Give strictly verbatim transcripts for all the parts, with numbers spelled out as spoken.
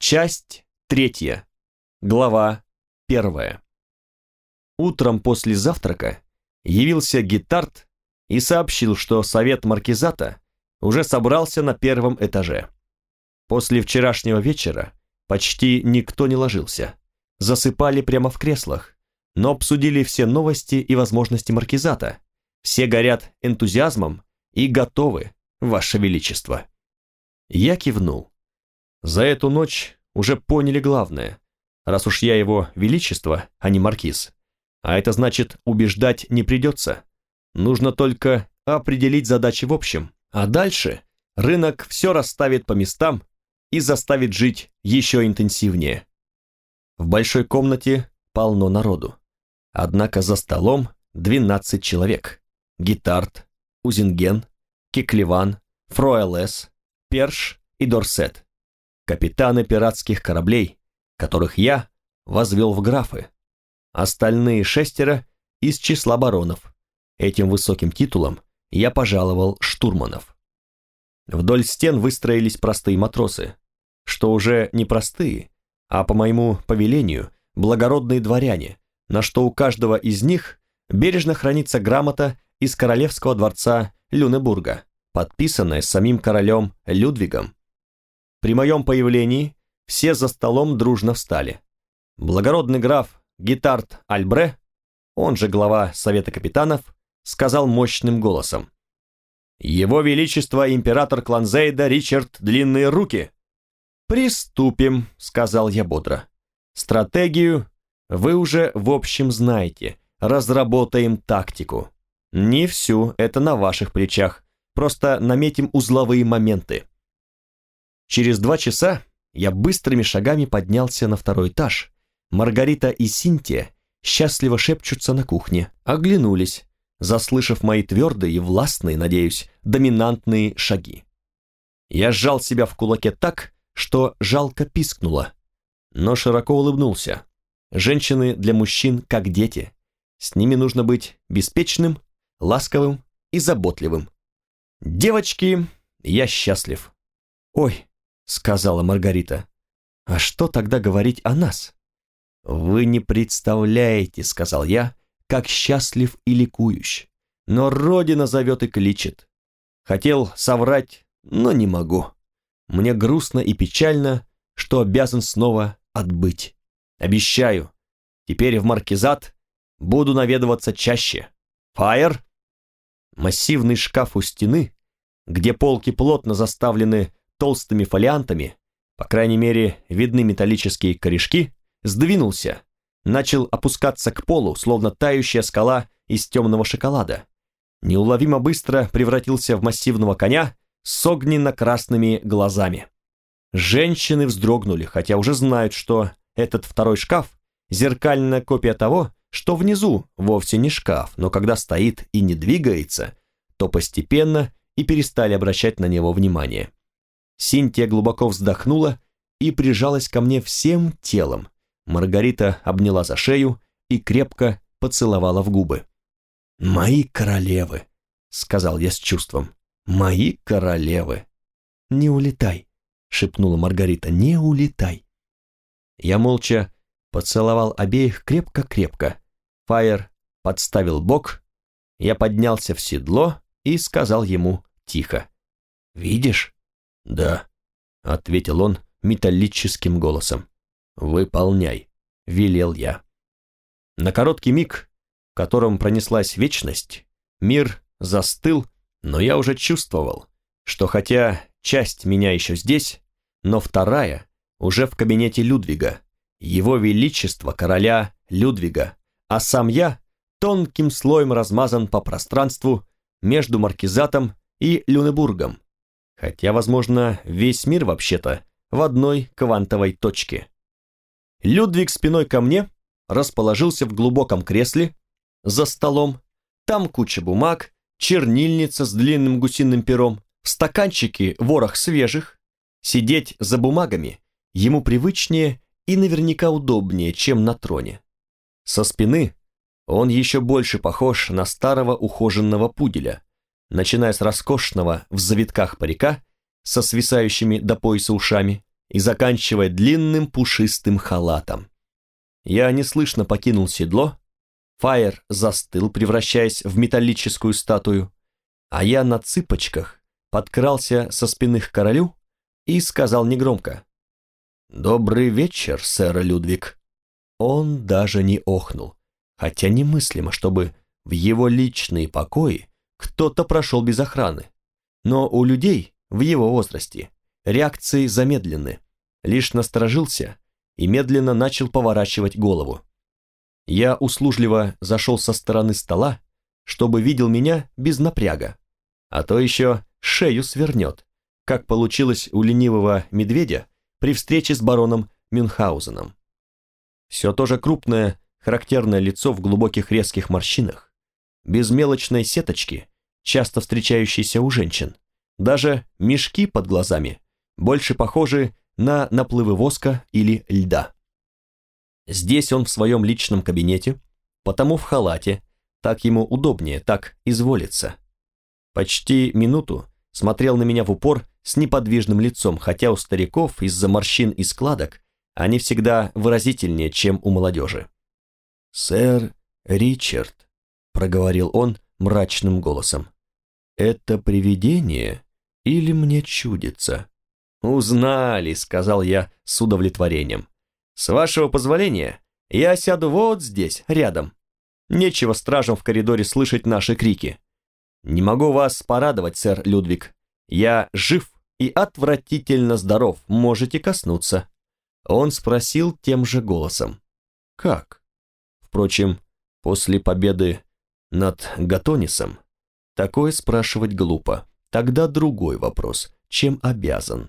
Часть третья. Глава первая. Утром после завтрака явился Гитард и сообщил, что совет маркизата уже собрался на первом этаже. После вчерашнего вечера почти никто не ложился. Засыпали прямо в креслах, но обсудили все новости и возможности маркизата. Все горят энтузиазмом и готовы, Ваше Величество. Я кивнул. За эту ночь уже поняли главное, раз уж я его величество, а не маркиз. А это значит, убеждать не придется. Нужно только определить задачи в общем, а дальше рынок все расставит по местам и заставит жить еще интенсивнее. В большой комнате полно народу. Однако за столом двенадцать человек. Гитард, Узенген, Кеклеван, Фроэлес, Перш и Дорсет. Капитаны пиратских кораблей, которых я возвел в графы. Остальные шестеро из числа баронов. Этим высоким титулом я пожаловал штурманов. Вдоль стен выстроились простые матросы, что уже не простые, а по моему повелению благородные дворяне, на что у каждого из них бережно хранится грамота из королевского дворца Люнебурга, подписанная самим королем Людвигом. При моем появлении все за столом дружно встали. Благородный граф Гитард Альбре, он же глава Совета капитанов, сказал мощным голосом: «Его Величество император Кланзейда Ричард Длинные Руки!» «Приступим», — сказал я бодро. «Стратегию вы уже в общем знаете, разработаем тактику. Не всю, это на ваших плечах, просто наметим узловые моменты». Через два часа я быстрыми шагами поднялся на второй этаж. Маргарита и Синтия счастливо шепчутся на кухне, оглянулись, заслышав мои твердые и властные, надеюсь, доминантные шаги. Я сжал себя в кулаке так, что жалко пискнуло, но широко улыбнулся. Женщины для мужчин как дети. С ними нужно быть беспечным, ласковым и заботливым. Девочки, я счастлив. «Ой», — сказала Маргарита, — «а что тогда говорить о нас?» «Вы не представляете», — сказал я, — «как счастлив и ликующ. Но Родина зовет и кличет. Хотел соврать, но не могу. Мне грустно и печально, что обязан снова отбыть. Обещаю, теперь в маркизат буду наведываться чаще. Фаер!» Массивный шкаф у стены, где полки плотно заставлены толстыми фолиантами, по крайней мере, видны металлические корешки, сдвинулся, начал опускаться к полу, словно тающая скала из темного шоколада. Неуловимо быстро превратился в массивного коня с огненно-красными глазами. Женщины вздрогнули, хотя уже знают, что этот второй шкаф – зеркальная копия того, что внизу вовсе не шкаф, но когда стоит и не двигается, то постепенно и перестали обращать на него внимание. Синтия глубоко вздохнула и прижалась ко мне всем телом. Маргарита обняла за шею и крепко поцеловала в губы. «Мои королевы», — сказал я с чувством, — «мои королевы». «Не улетай», — шепнула Маргарита, — «не улетай». Я молча поцеловал обеих крепко-крепко. Фаер подставил бок, я поднялся в седло и сказал ему тихо: «Видишь?» «Да», — ответил он металлическим голосом. «Выполняй», — велел я. На короткий миг, в котором пронеслась вечность, мир застыл, но я уже чувствовал, что хотя часть меня еще здесь, но вторая уже в кабинете Людвига, его величество короля Людвига, а сам я тонким слоем размазан по пространству между маркизатом и Люнебургом, хотя, возможно, весь мир вообще-то в одной квантовой точке. Людвиг спиной ко мне расположился в глубоком кресле за столом, там куча бумаг, чернильница с длинным гусиным пером, в стаканчике ворох свежих. Сидеть за бумагами ему привычнее и наверняка удобнее, чем на троне. Со спины он еще больше похож на старого ухоженного пуделя, начиная с роскошного в завитках парика со свисающими до пояса ушами, и заканчивая длинным пушистым халатом. Я неслышно покинул седло, Фаер застыл, превращаясь в металлическую статую, а я на цыпочках подкрался со спины к королю и сказал негромко: «Добрый вечер, сэр Людвиг». Он даже не охнул, хотя немыслимо, чтобы в его личные покои кто-то прошел без охраны. Но у людей в его возрасте реакции замедлены. Лишь насторожился и медленно начал поворачивать голову. Я услужливо зашел со стороны стола, чтобы видел меня без напряга, а то еще шею свернет, как получилось у ленивого медведя при встрече с бароном Мюнхгаузеном. Все то же крупное, характерное лицо в глубоких резких морщинах, без мелочной сеточки, часто встречающейся у женщин, даже мешки под глазами, больше похожи на наплывы воска или льда. Здесь он в своем личном кабинете, потому в халате, так ему удобнее, так изволится. Почти минуту смотрел на меня в упор с неподвижным лицом, хотя у стариков из-за морщин и складок они всегда выразительнее, чем у молодежи. «Сэр Ричард», — проговорил он мрачным голосом, — «это привидение или мне чудится?» «Узнали», — сказал я с удовлетворением. «С вашего позволения, я сяду вот здесь, рядом. Нечего стражам в коридоре слышать наши крики. Не могу вас порадовать, сэр Людвиг. Я жив и отвратительно здоров, можете коснуться». Он спросил тем же голосом: «Как?» Впрочем, после победы над Гатонисом такое спрашивать глупо. Тогда другой вопрос: чем обязан?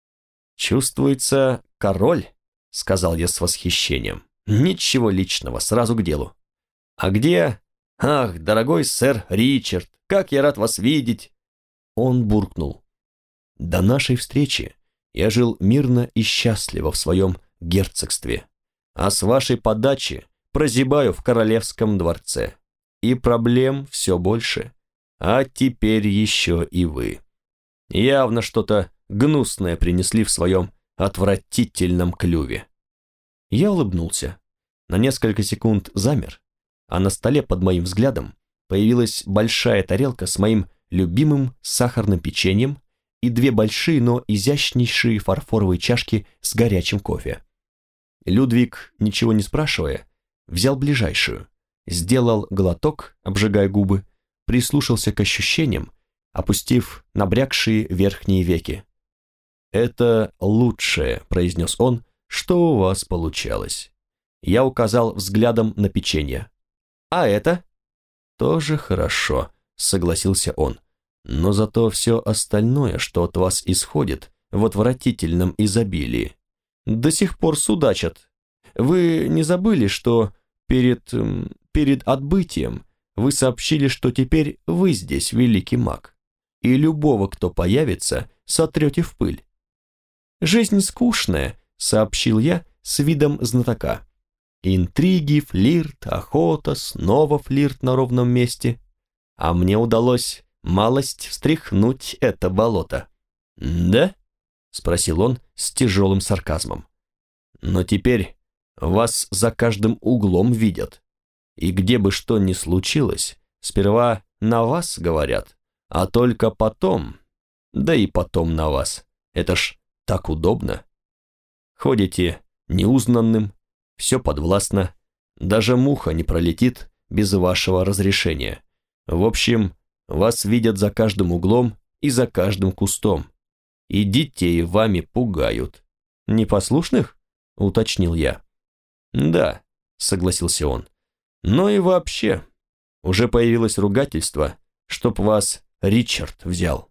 «Чувствуется король», — сказал я с восхищением. «Ничего личного, сразу к делу». «А где? Ах, дорогой сэр Ричард, как я рад вас видеть!» Он буркнул: «До нашей встречи я жил мирно и счастливо в своем герцогстве, а с вашей подачи прозябаю в королевском дворце. И проблем все больше. А теперь еще и вы. Явно что-то гнусное принесли в своем отвратительном клюве». Я улыбнулся, на несколько секунд замер, а на столе под моим взглядом появилась большая тарелка с моим любимым сахарным печеньем и две большие, но изящнейшие фарфоровые чашки с горячим кофе. Людвиг, ничего не спрашивая, взял ближайшую, сделал глоток, обжигая губы, прислушался к ощущениям, опустив набрякшие верхние веки. «Это лучшее», — произнес он, — «что у вас получалось». Я указал взглядом на печенье. «А это?» «Тоже хорошо», — согласился он. «Но зато все остальное, что от вас исходит, в отвратительном изобилии. До сих пор судачат. Вы не забыли, что перед... перед отбытием вы сообщили, что теперь вы здесь великий маг, и любого, кто появится, сотрете в пыль?» «Жизнь скучная», — сообщил я с видом знатока. «Интриги, флирт, охота, снова флирт на ровном месте. А мне удалось малость встряхнуть это болото». «Да?» — спросил он с тяжелым сарказмом. «Но теперь вас за каждым углом видят. И где бы что ни случилось, сперва на вас говорят, а только потом, да и потом на вас. Это ж так удобно. Ходите неузнанным, все подвластно, даже муха не пролетит без вашего разрешения. В общем, вас видят за каждым углом и за каждым кустом. И детей вами пугают». «Непослушных?» — уточнил я. «Да», — согласился он. «Но и вообще, уже появилось ругательство, чтоб вас Ричард взял».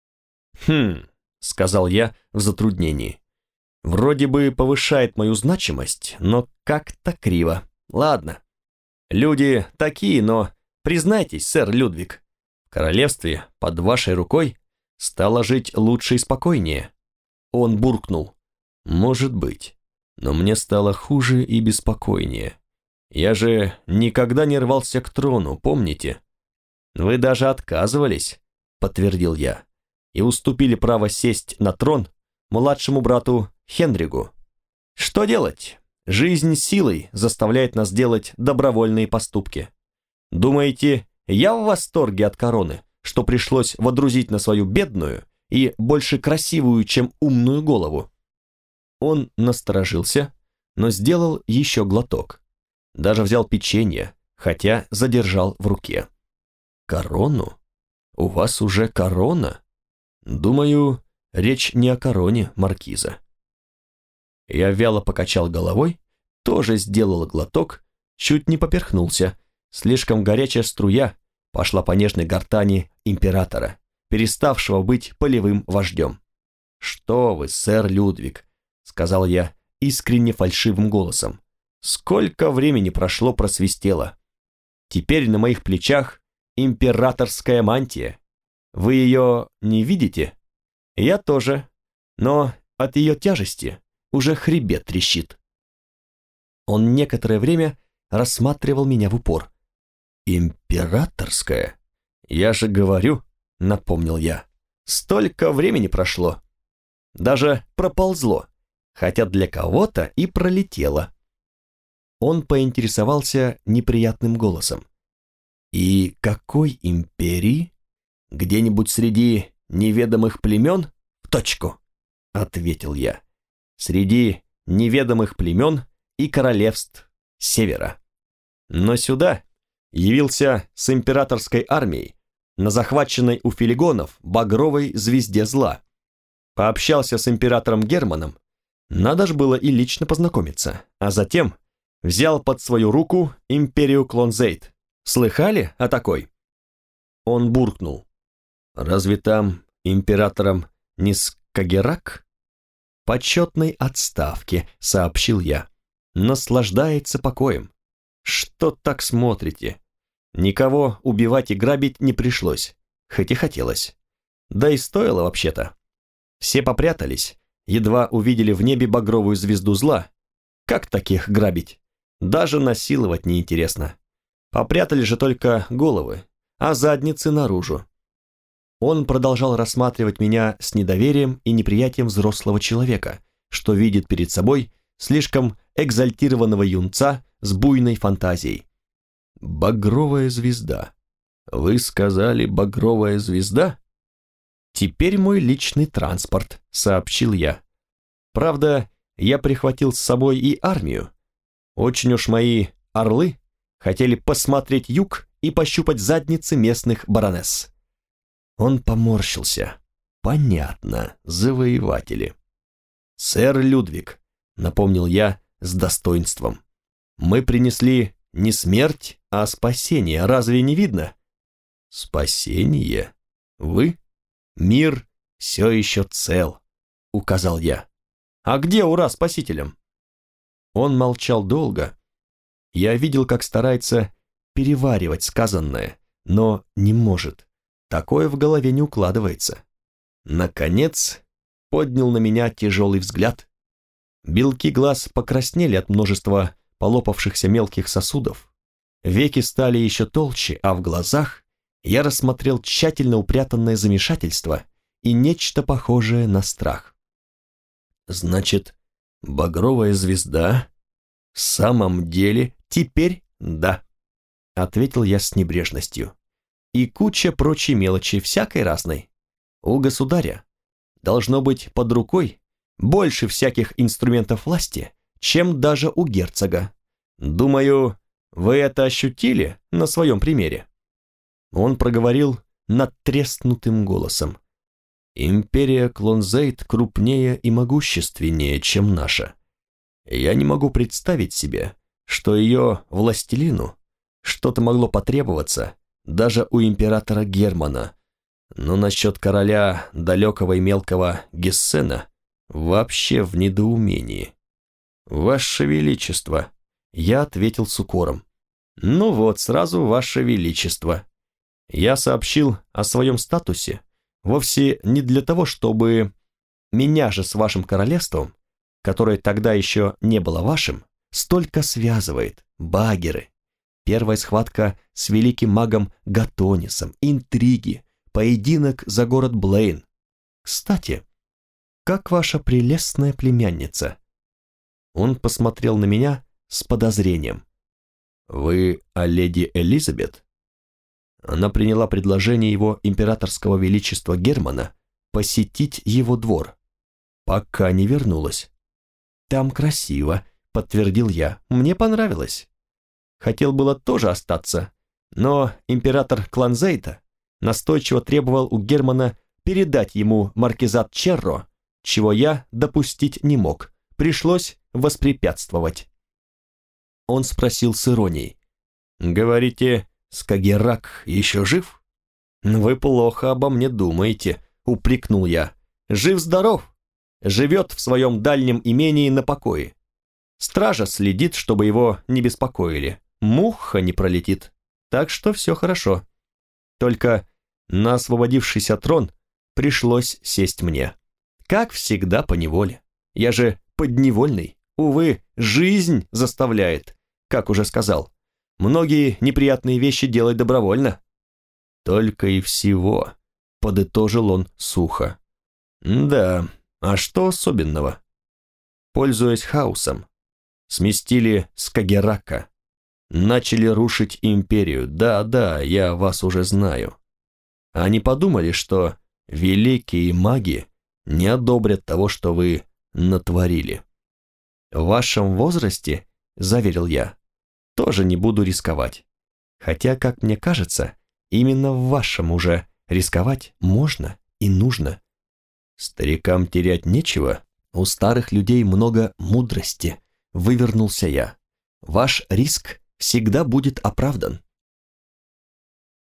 «Хм», — сказал я в затруднении. «Вроде бы повышает мою значимость, но как-то криво. Ладно. Люди такие, но признайтесь, сэр Людвиг, в королевстве под вашей рукой стало жить лучше и спокойнее». Он буркнул: «Может быть, но мне стало хуже и беспокойнее. Я же никогда не рвался к трону, помните?» «Вы даже отказывались», — подтвердил я, «и уступили право сесть на трон младшему брату Хендригу. Что делать? Жизнь силой заставляет нас делать добровольные поступки. Думаете, я в восторге от короны, что пришлось водрузить на свою бедную и больше красивую, чем умную голову? Он насторожился, но сделал еще глоток. Даже взял печенье, хотя задержал в руке. Корону? У вас уже корона? Думаю, речь не о короне маркиза. Я вяло покачал головой, тоже сделал глоток, чуть не поперхнулся. Слишком горячая струя пошла по нежной гортани императора, переставшего быть полевым вождем. «Что вы, сэр Людвиг», — сказал я искренне фальшивым голосом. «Сколько времени прошло, просвистело. Теперь на моих плечах императорская мантия. Вы ее не видите? Я тоже, но от ее тяжести уже хребет трещит». Он некоторое время рассматривал меня в упор. «Императорская? Я же говорю», — напомнил я. «Столько времени прошло. Даже проползло, хотя для кого-то и пролетело». Он поинтересовался неприятным голосом. «И какой империи? Где-нибудь среди неведомых племен?» «В точку», — ответил я. «Среди неведомых племен и королевств Севера. Но сюда явился с императорской армией на захваченной у филигонов багровой звезде зла. Пообщался с императором Германом, надо ж было и лично познакомиться, а затем взял под свою руку империю Клонзейт. Слыхали о такой?» Он буркнул. «Разве там императором не Скагеррак?» «Почетной отставке», — сообщил я. «Наслаждается покоем». «Что так смотрите? Никого убивать и грабить не пришлось, хоть и хотелось. Да и стоило вообще-то. Все попрятались, едва увидели в небе багровую звезду зла. Как таких грабить? Даже насиловать неинтересно. Попрятали же только головы, а задницы наружу». Он продолжал рассматривать меня с недоверием и неприятием взрослого человека, что видит перед собой слишком экзальтированного юнца с буйной фантазией. «Багровая звезда. Вы сказали, багровая звезда?» «Теперь мой личный транспорт», — сообщил я. «Правда, я прихватил с собой и армию. Очень уж мои орлы хотели посмотреть юг и пощупать задницы местных баронесс». Он поморщился. «Понятно, завоеватели». «Сэр Людвиг», — напомнил я с достоинством, — «мы принесли не смерть, а спасение, разве не видно?» «Спасение? Вы? Мир все еще цел», — указал я. «А где ура спасителям?» Он молчал долго. Я видел, как старается переваривать сказанное, но не может. Такое в голове не укладывается. Наконец, поднял на меня тяжелый взгляд. Белки глаз покраснели от множества полопавшихся мелких сосудов. Веки стали еще толще, а в глазах я рассмотрел тщательно упрятанное замешательство и нечто похожее на страх. «Значит, багровая звезда в самом деле теперь да», — ответил я с небрежностью. «И куча прочей мелочи, всякой разной. У государя должно быть под рукой больше всяких инструментов власти, чем даже у герцога. Думаю, вы это ощутили на своем примере». Он проговорил надтреснутым голосом. «Империя Клонзейт крупнее и могущественнее, чем наша. Я не могу представить себе, что ее властелину что-то могло потребоваться даже у императора Германа, но насчет короля далекого и мелкого Гессена вообще в недоумении». «Ваше Величество», — я ответил с укором. «Ну вот, сразу Ваше Величество. Я сообщил о своем статусе вовсе не для того, чтобы меня же с вашим королевством, которое тогда еще не было вашим, столько связывает, багеры. Первая схватка с великим магом Гатонисом, интриги, поединок за город Блейн. Кстати, как ваша прелестная племянница». Он посмотрел на меня с подозрением. «Вы о леди Элизабет?» Она приняла предложение его императорского величества Германа посетить его двор. Пока не вернулась. «Там красиво», — подтвердил я. «Мне понравилось». Хотел было тоже остаться, но император Кланзейта настойчиво требовал у Германа передать ему маркизат Черро, чего я допустить не мог. Пришлось воспрепятствовать. Он спросил с иронией. «Говорите, Скагеррак еще жив?» «Вы плохо обо мне думаете», — упрекнул я. «Жив-здоров. Живет в своем дальнем имении на покое. Стража следит, чтобы его не беспокоили. Муха не пролетит. Так что все хорошо. Только на освободившийся трон пришлось сесть мне. Как всегда поневоле. Я же подневольный. Увы, жизнь заставляет, как уже сказал. Многие неприятные вещи делать добровольно». «Только и всего», — подытожил он сухо. «Да, а что особенного?» Пользуясь хаосом, сместили Скагеррака. Начали рушить империю. Да-да, я вас уже знаю. Они подумали, что великие маги не одобрят того, что вы натворили. В вашем возрасте, заверил я, тоже не буду рисковать. Хотя, как мне кажется, именно в вашем уже рисковать можно и нужно. Старикам терять нечего, у старых людей много мудрости, вывернулся я. Ваш риск всегда будет оправдан.